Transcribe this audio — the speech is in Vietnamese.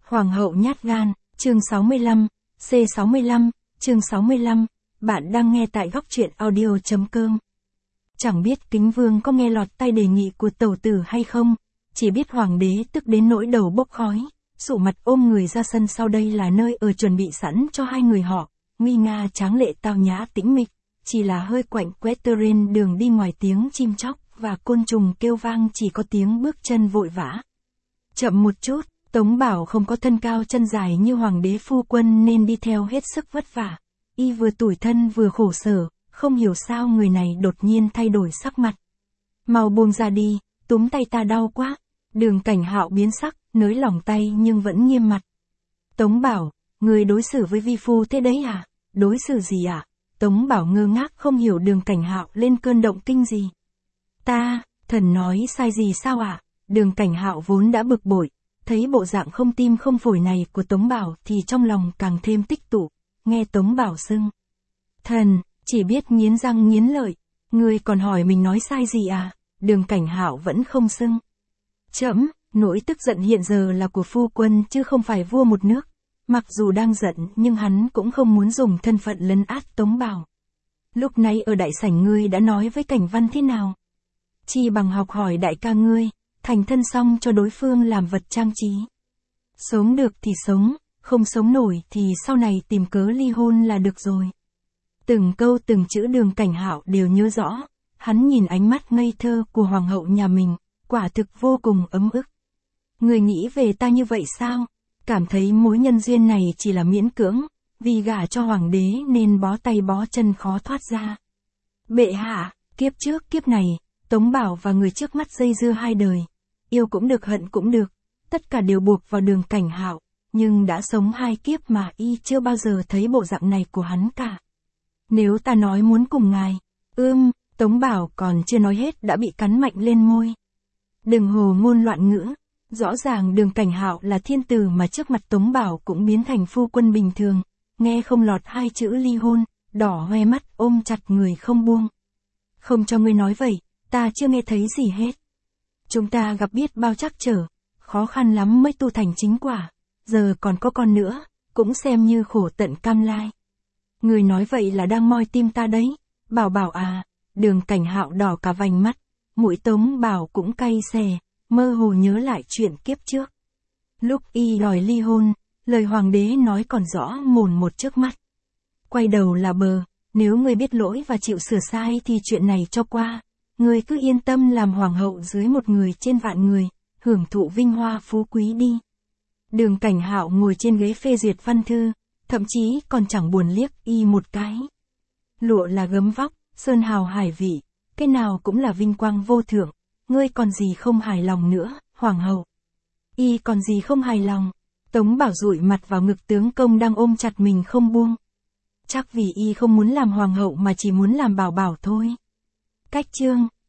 Hoàng hậu nhát gan, chương 65, C65, chương 65, bạn đang nghe tại góc truyện audio.com. Chẳng biết Kính Vương có nghe lọt tai đề nghị của tẩu tử hay không, chỉ biết hoàng đế tức đến nỗi đầu bốc khói, sụ mặt ôm người ra sân sau đây là nơi ở chuẩn bị sẵn cho hai người họ, nguy nga tráng lệ tao nhã tĩnh mịch, chỉ là hơi quạnh quét trên đường đi ngoài tiếng chim chóc và côn trùng kêu vang chỉ có tiếng bước chân vội vã. Chậm một chút. Tống Bảo không có thân cao chân dài như hoàng đế phu quân nên đi theo hết sức vất vả. Y vừa tủi thân vừa khổ sở, không hiểu sao người này đột nhiên thay đổi sắc mặt. Mau buông ra đi, túm tay ta đau quá. Đường Cảnh Hạo biến sắc, nới lỏng tay nhưng vẫn nghiêm mặt. Tống Bảo, người đối xử với vi phu thế đấy à? Đối xử gì à? Tống Bảo ngơ ngác không hiểu Đường Cảnh Hạo lên cơn động kinh gì. Thần nói sai gì sao ạ? Đường Cảnh Hạo vốn đã bực bội. Thấy bộ dạng không tim không phổi này của Tống Bảo thì trong lòng càng thêm tích tụ, nghe Tống Bảo xưng. Thần, chỉ biết nghiến răng nghiến lợi, ngươi còn hỏi mình nói sai gì à? Đường Cảnh Hạo vẫn không xưng. Trẫm, nỗi tức giận hiện giờ là của phu quân chứ không phải vua một nước. Mặc dù đang giận nhưng hắn cũng không muốn dùng thân phận lấn át Tống Bảo. Lúc nãy ở đại sảnh ngươi đã nói với Cảnh Văn thế nào? Chi bằng học hỏi đại ca ngươi. Thành thân xong cho đối phương làm vật trang trí. Sống được thì sống, không sống nổi thì sau này tìm cớ ly hôn là được rồi. Từng câu từng chữ Đường Cảnh Hạo đều nhớ rõ, hắn nhìn ánh mắt ngây thơ của hoàng hậu nhà mình, quả thực vô cùng ấm ức. Người nghĩ về ta như vậy sao? Cảm thấy mối nhân duyên này chỉ là miễn cưỡng, vì gả cho hoàng đế nên bó tay bó chân khó thoát ra. Bệ hạ, kiếp trước kiếp này, Tống Bảo và người trước mắt dây dưa hai đời. Yêu cũng được hận cũng được, tất cả đều buộc vào Đường Cảnh Hạo, nhưng đã sống hai kiếp mà y chưa bao giờ thấy bộ dạng này của hắn cả. Nếu ta nói muốn cùng ngài, Tống Bảo còn chưa nói hết đã bị cắn mạnh lên môi. Đừng hồ ngôn loạn ngữ, rõ ràng Đường Cảnh Hạo là thiên tử mà trước mặt Tống Bảo cũng biến thành phu quân bình thường, nghe không lọt hai chữ ly hôn, đỏ hoe mắt ôm chặt người không buông. Không cho ngươi nói vậy, ta chưa nghe thấy gì hết. Chúng ta gặp biết bao trắc trở, khó khăn lắm mới tu thành chính quả, giờ còn có con nữa, cũng xem như khổ tận cam lai. Người nói vậy là đang moi tim ta đấy, Bảo Bảo à, Đường Cảnh Hạo đỏ cả vành mắt, mũi Tống Bảo cũng cay xè, mơ hồ nhớ lại chuyện kiếp trước. Lúc y đòi ly hôn, lời hoàng đế nói còn rõ mồn một trước mắt. Quay đầu là bờ, nếu ngươi biết lỗi và chịu sửa sai thì chuyện này cho qua. Người cứ yên tâm làm hoàng hậu dưới một người trên vạn người, hưởng thụ vinh hoa phú quý đi. Đường Cảnh Hạo ngồi trên ghế phê duyệt văn thư, thậm chí còn chẳng buồn liếc y một cái. Lụa là gấm vóc, sơn hào hải vị, cái nào cũng là vinh quang vô thượng, ngươi còn gì không hài lòng nữa, hoàng hậu. Y còn gì không hài lòng, Tống Bảo dụi mặt vào ngực tướng công đang ôm chặt mình không buông. Chắc vì y không muốn làm hoàng hậu mà chỉ muốn làm Bảo Bảo thôi. Cách chương